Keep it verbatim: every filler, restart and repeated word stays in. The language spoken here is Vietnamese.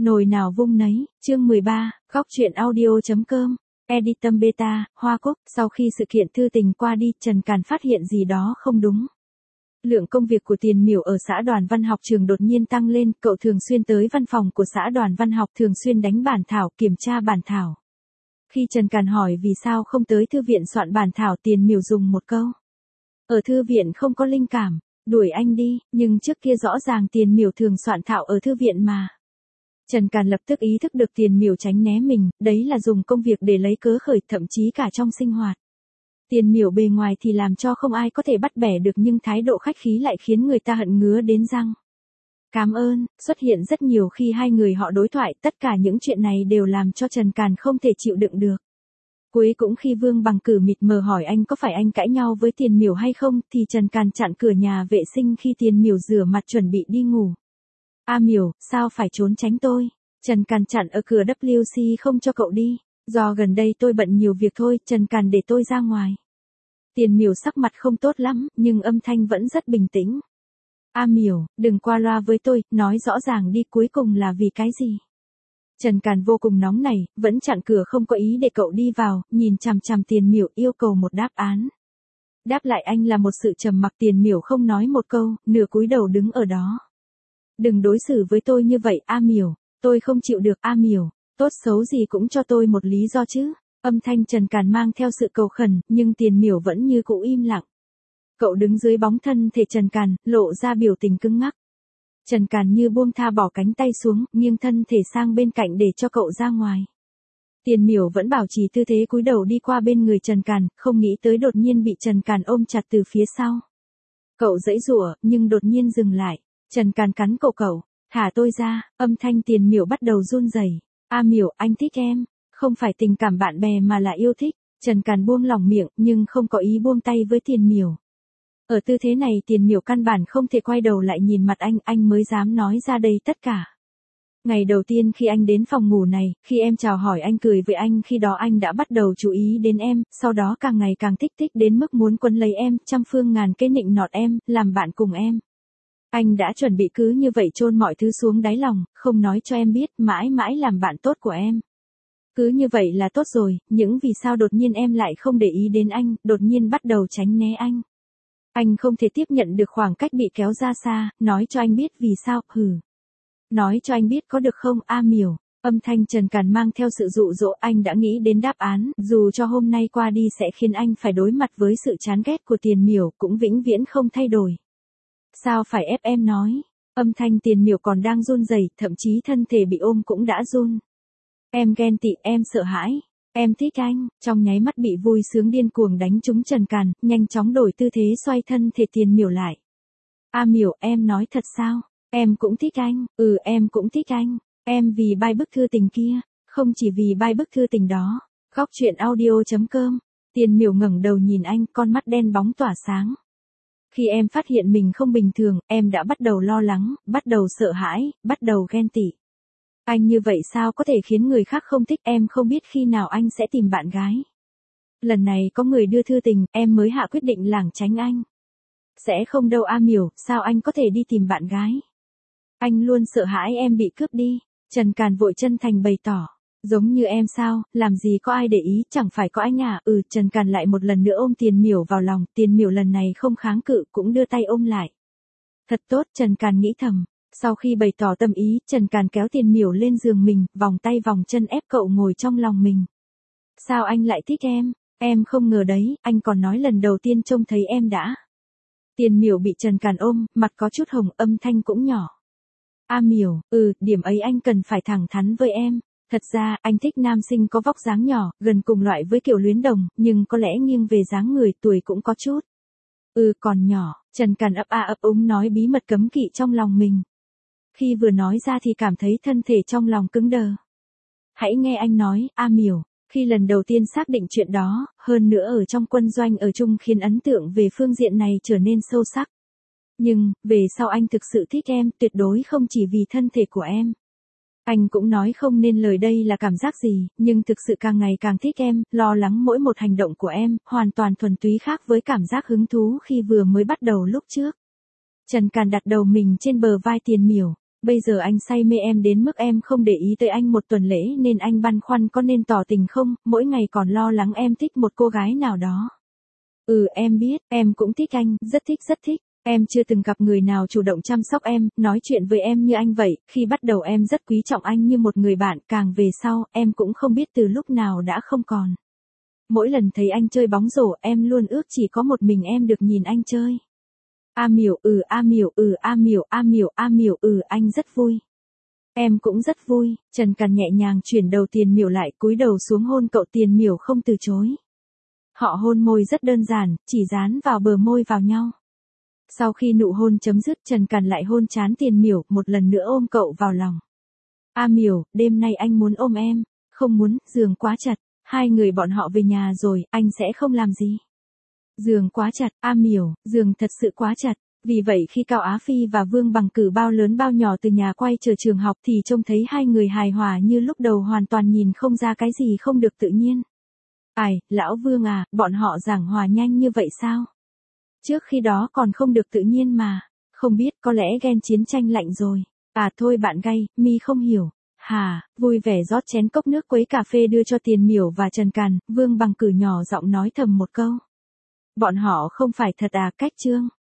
Nồi nào vung nấy, chương mười ba, góc truyện audio.com, Editum Beta, Hoa Cúc. Sau khi sự kiện thư tình qua đi, Trần Càn phát hiện gì đó không đúng. Lượng công việc của Tiền Miểu ở xã Đoàn Văn học trường đột nhiên tăng lên, cậu thường xuyên tới văn phòng của xã Đoàn Văn học, thường xuyên đánh bản thảo, kiểm tra bản thảo. Khi Trần Càn hỏi vì sao không tới thư viện soạn bản thảo, Tiền Miểu dùng một câu: ở thư viện không có linh cảm, đuổi anh đi. Nhưng trước kia rõ ràng Tiền Miểu thường soạn thảo ở thư viện mà. Trần Càn lập tức ý thức được Tiền Miểu tránh né mình, đấy là dùng công việc để lấy cớ khởi, thậm chí cả trong sinh hoạt. Tiền Miểu bề ngoài thì làm cho không ai có thể bắt bẻ được, nhưng thái độ khách khí lại khiến người ta hận ngứa đến răng. Cảm ơn, xuất hiện rất nhiều khi hai người họ đối thoại, tất cả những chuyện này đều làm cho Trần Càn không thể chịu đựng được. Cuối cũng khi Vương Bằng Cử mịt mờ hỏi anh có phải anh cãi nhau với Tiền Miểu hay không, thì Trần Càn chặn cửa nhà vệ sinh khi Tiền Miểu rửa mặt chuẩn bị đi ngủ. A Miểu, sao phải trốn tránh tôi? Trần Càn chặn ở cửa W C không cho cậu đi. Do gần đây tôi bận nhiều việc thôi, Trần Càn để tôi ra ngoài. Tiền Miểu sắc mặt không tốt lắm, nhưng âm thanh vẫn rất bình tĩnh. A Miểu, đừng qua loa với tôi, nói rõ ràng đi, cuối cùng là vì cái gì? Trần Càn vô cùng nóng nảy, vẫn chặn cửa không có ý để cậu đi vào, nhìn chằm chằm Tiền Miểu yêu cầu một đáp án. Đáp lại anh là một sự trầm mặc. Tiền Miểu không nói một câu, nửa cúi đầu đứng ở đó. Đừng đối xử với tôi như vậy, A Miểu, tôi không chịu được. A Miểu, tốt xấu gì cũng cho tôi một lý do chứ. Âm thanh Trần Càn mang theo sự cầu khẩn, nhưng Tiền Miểu vẫn như cũ im lặng. Cậu đứng dưới bóng thân thể Trần Càn, lộ ra biểu tình cứng ngắc. Trần Càn như buông tha bỏ cánh tay xuống, nghiêng thân thể sang bên cạnh để cho cậu ra ngoài. Tiền Miểu vẫn bảo trì tư thế cúi đầu đi qua bên người Trần Càn, không nghĩ tới đột nhiên bị Trần Càn ôm chặt từ phía sau. Cậu giãy giụa, nhưng đột nhiên dừng lại. Trần Càn cắn cổ cậu, thả tôi ra. Âm thanh Tiền Miểu bắt đầu run rẩy. A Miểu, anh thích em, không phải tình cảm bạn bè mà là yêu thích. Trần Càn buông lỏng miệng, nhưng không có ý buông tay với Tiền Miểu. Ở tư thế này Tiền Miểu căn bản không thể quay đầu lại nhìn mặt anh, anh mới dám nói ra đây tất cả. Ngày đầu tiên khi anh đến phòng ngủ này, khi em chào hỏi anh, cười với anh, khi đó anh đã bắt đầu chú ý đến em, sau đó càng ngày càng thích thích đến mức muốn quấn lấy em, trăm phương ngàn kế nịnh nọt em, làm bạn cùng em. Anh đã chuẩn bị cứ như vậy chôn mọi thứ xuống đáy lòng, không nói cho em biết, mãi mãi làm bạn tốt của em. Cứ như vậy là tốt rồi, những vì sao đột nhiên em lại không để ý đến anh, đột nhiên bắt đầu tránh né anh. Anh không thể tiếp nhận được khoảng cách bị kéo ra xa, nói cho anh biết vì sao, hừ. Nói cho anh biết có được không, A Miểu? Âm thanh Trần Càn mang theo sự dụ dỗ. Anh đã nghĩ đến đáp án, dù cho hôm nay qua đi sẽ khiến anh phải đối mặt với sự chán ghét của Tiền Miểu, cũng vĩnh viễn không thay đổi. Sao phải ép em nói? Âm thanh Tiền Miểu còn đang run rẩy, thậm chí thân thể bị ôm cũng đã run. Em ghen tị, em sợ hãi, em thích anh. Trong nháy mắt bị vui sướng điên cuồng đánh trúng Trần Càn, nhanh chóng đổi tư thế xoay thân thể Tiền Miểu lại. A Miểu, em nói thật sao? Em cũng thích anh. Ừ, em cũng thích anh. Em vì bài bức thư tình kia, không chỉ vì bài bức thư tình đó. Góc truyện audio.com. Tiền Miểu ngẩng đầu nhìn anh, con mắt đen bóng tỏa sáng. Khi em phát hiện mình không bình thường, em đã bắt đầu lo lắng, bắt đầu sợ hãi, bắt đầu ghen tị. Anh như vậy sao có thể khiến người khác không thích em, không biết khi nào anh sẽ tìm bạn gái. Lần này có người đưa thư tình, em mới hạ quyết định lảng tránh anh. Sẽ không đâu A Miểu, sao anh có thể đi tìm bạn gái? Anh luôn sợ hãi em bị cướp đi. Trần Càn vội chân thành bày tỏ. Giống như em sao, làm gì có ai để ý, chẳng phải có anh à? Ừ, Trần Càn lại một lần nữa ôm Tiền Miểu vào lòng, Tiền Miểu lần này không kháng cự, cũng đưa tay ôm lại. Thật tốt, Trần Càn nghĩ thầm. Sau khi bày tỏ tâm ý, Trần Càn kéo Tiền Miểu lên giường mình, vòng tay vòng chân ép cậu ngồi trong lòng mình. Sao anh lại thích em? Em không ngờ đấy, anh còn nói lần đầu tiên trông thấy em đã. Tiền Miểu bị Trần Càn ôm, mặt có chút hồng, âm thanh cũng nhỏ. A Miểu, ừ, điểm ấy anh cần phải thẳng thắn với em. Thật ra, anh thích nam sinh có vóc dáng nhỏ, gần cùng loại với Kiều Luyến Đồng, nhưng có lẽ nghiêng về dáng người, tuổi cũng có chút. Ừ, còn nhỏ. Trần Càn ấp a ấp úng nói bí mật cấm kỵ trong lòng mình. Khi vừa nói ra thì cảm thấy thân thể trong lòng cứng đờ. Hãy nghe anh nói, A Miểu. Khi lần đầu tiên xác định chuyện đó, hơn nữa ở trong quân doanh ở chung khiến ấn tượng về phương diện này trở nên sâu sắc. Nhưng, về sau anh thực sự thích em, tuyệt đối không chỉ vì thân thể của em. Anh cũng nói không nên lời đây là cảm giác gì, nhưng thực sự càng ngày càng thích em, lo lắng mỗi một hành động của em, hoàn toàn thuần túy khác với cảm giác hứng thú khi vừa mới bắt đầu lúc trước. Trần Càn đặt đầu mình trên bờ vai Tiền Miểu. Bây giờ anh say mê em đến mức em không để ý tới anh một tuần lễ nên anh băn khoăn có nên tỏ tình không, mỗi ngày còn lo lắng em thích một cô gái nào đó. Ừ em biết, em cũng thích anh, rất thích rất thích. Em chưa từng gặp người nào chủ động chăm sóc em, nói chuyện với em như anh vậy, khi bắt đầu em rất quý trọng anh như một người bạn, càng về sau, em cũng không biết từ lúc nào đã không còn. Mỗi lần thấy anh chơi bóng rổ, em luôn ước chỉ có một mình em được nhìn anh chơi. A Miểu, ừ A Miểu, ừ A Miểu, A Miểu, A Miểu, ừ anh rất vui. Em cũng rất vui. Trần Càn nhẹ nhàng chuyển đầu Tiền Miểu lại, cúi đầu xuống hôn cậu. Tiền Miểu không từ chối. Họ hôn môi rất đơn giản, chỉ dán vào bờ môi vào nhau. Sau khi nụ hôn chấm dứt, Trần Càn lại hôn trán Tiền Miểu, một lần nữa ôm cậu vào lòng. A Miểu, đêm nay anh muốn ôm em. Không muốn, giường quá chặt. Hai người bọn họ về nhà rồi, anh sẽ không làm gì. Giường quá chặt, A Miểu, giường thật sự quá chặt. Vì vậy khi Cao Á Phi và Vương Bằng Cử bao lớn bao nhỏ từ nhà quay trở trường học thì trông thấy hai người hài hòa như lúc đầu, hoàn toàn nhìn không ra cái gì không được tự nhiên. Ai, lão Vương à, bọn họ giảng hòa nhanh như vậy sao? Trước khi đó còn không được tự nhiên mà. Không biết, có lẽ ghen chiến tranh lạnh rồi. À thôi bạn gay, mi không hiểu. Hà, vui vẻ rót chén cốc nước quấy cà phê đưa cho Tiền Miểu và Trần Càn. Vương Bằng Cử nhỏ giọng nói thầm một câu. Bọn họ không phải thật à, cách trương.